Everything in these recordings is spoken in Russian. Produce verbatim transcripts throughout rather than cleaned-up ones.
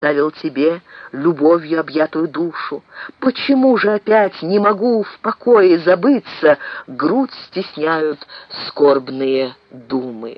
оставил тебе любовью объятую душу. Почему же опять не могу в покое забыться, грудь стесняют скорбные думы?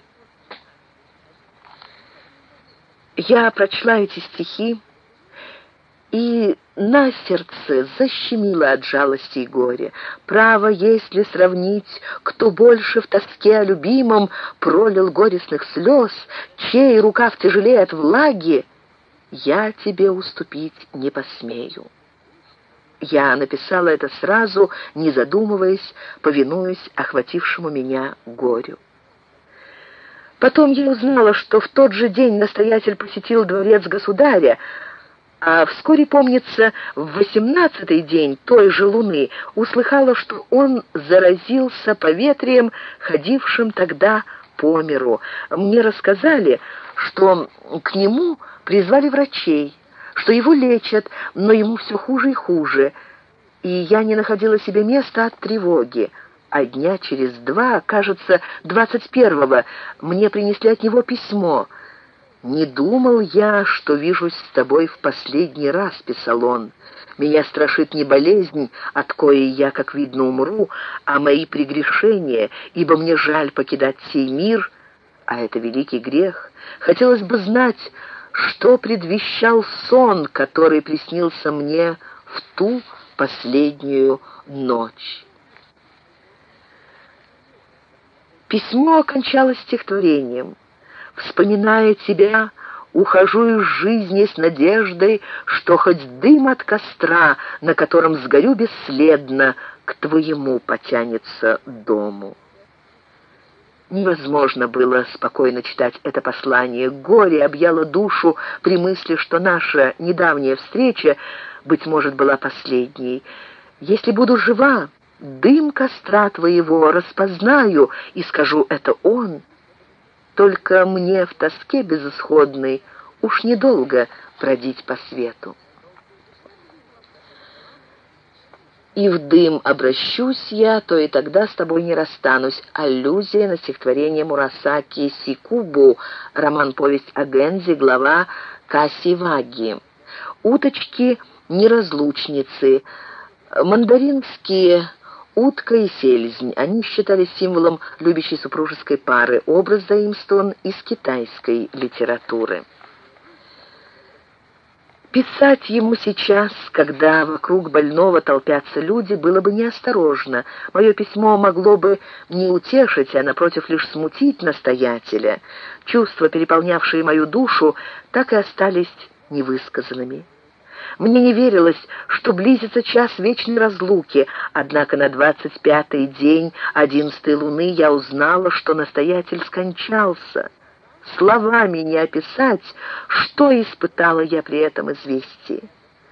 Я прочла эти стихи, и на сердце защемило от жалости и горя. Право, если сравнить, кто больше в тоске о любимом пролил горестных слез, чей рукав тяжелее от влаги, я тебе уступить не посмею. Я написала это сразу, не задумываясь, повинуясь охватившему меня горю. Потом я узнала, что в тот же день настоятель посетил дворец государя, а вскоре, помнится, в восемнадцатый день той же луны услыхала, что он заразился поветрием, ходившим тогда по миру. Мне рассказали, что к нему призвали врачей, что его лечат, но ему все хуже и хуже, и я не находила себе места от тревоги. А дня через два, кажется, двадцать первого, мне принесли от него письмо. «Не думал я, что вижусь с тобой в последний раз», — писал он. «Меня страшит не болезнь, от коей я, как видно, умру, а мои прегрешения, ибо мне жаль покидать сей мир, а это великий грех. Хотелось бы знать, что предвещал сон, который приснился мне в ту последнюю ночь». Письмо окончалось стихотворением. «Вспоминая тебя, ухожу из жизни с надеждой, что хоть дым от костра, на котором сгорю бесследно, к твоему потянется дому». Невозможно было спокойно читать это послание. Горе объяло душу при мысли, что наша недавняя встреча, быть может, была последней. «Если буду жива, дым костра твоего распознаю и скажу, это он. Только мне в тоске безысходной уж недолго бродить по свету. И в дым обращусь я, то и тогда с тобой не расстанусь». Аллюзия на стихотворение Мурасаки «Сикубу», роман-повесть о Гэнзи, глава Касиваги. Уточки-неразлучницы, мандаринские утка и селезень. Они считались символом любящей супружеской пары. Образ заимствован из китайской литературы. Писать ему сейчас, когда вокруг больного толпятся люди, было бы неосторожно. Мое письмо могло бы не утешить, а, напротив, лишь смутить настоятеля. Чувства, переполнявшие мою душу, так и остались невысказанными. Мне не верилось, что близится час вечной разлуки, однако на двадцать пятый день одиннадцатой луны я узнала, что настоятель скончался. Словами не описать, что испытала я при этом известии.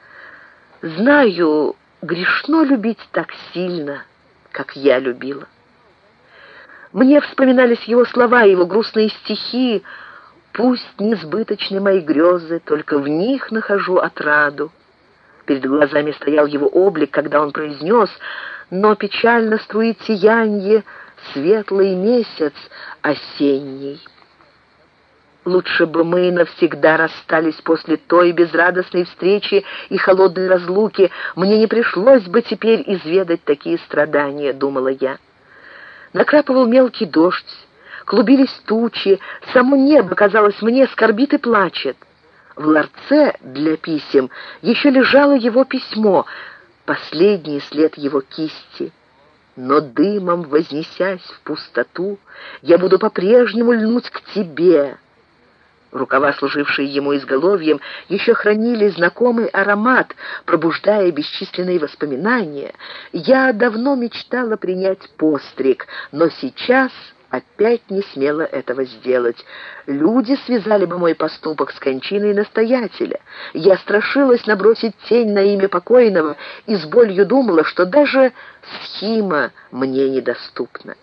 Знаю, грешно любить так сильно, как я любила. Мне вспоминались его слова, его грустные стихи. «Пусть несбыточны мои грезы, только в них нахожу отраду». Перед глазами стоял его облик, когда он произнес: «Но печально струит сиянье светлый месяц осенний». Лучше бы мы навсегда расстались после той безрадостной встречи и холодной разлуки. Мне не пришлось бы теперь изведать такие страдания, думала я. Накрапывал мелкий дождь. Клубились тучи, само небо, казалось мне, скорбит и плачет. В ларце для писем еще лежало его письмо, последний след его кисти. Но дымом вознесясь в пустоту, я буду по-прежнему льнуть к тебе. Рукава, служившие ему изголовьем, еще хранили знакомый аромат, пробуждая бесчисленные воспоминания. Я давно мечтала принять постриг, но сейчас опять не смела этого сделать. Люди связали бы мой поступок с кончиной настоятеля. Я страшилась набросить тень на имя покойного и с болью думала, что даже схима мне недоступна.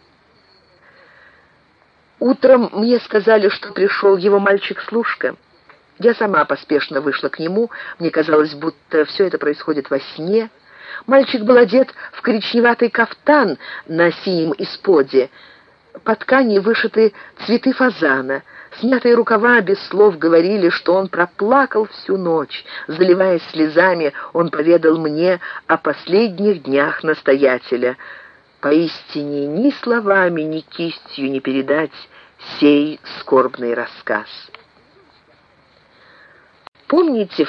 Утром мне сказали, что пришел его мальчик-служка. Я сама поспешно вышла к нему. Мне казалось, будто все это происходит во сне. Мальчик был одет в коричневатый кафтан на синем исподе. По ткани вышиты цветы фазана. Смятые рукава без слов говорили, что он проплакал всю ночь. Заливаясь слезами, он поведал мне о последних днях настоятеля. Поистине ни словами, ни кистью не передать сей скорбный рассказ. Помните,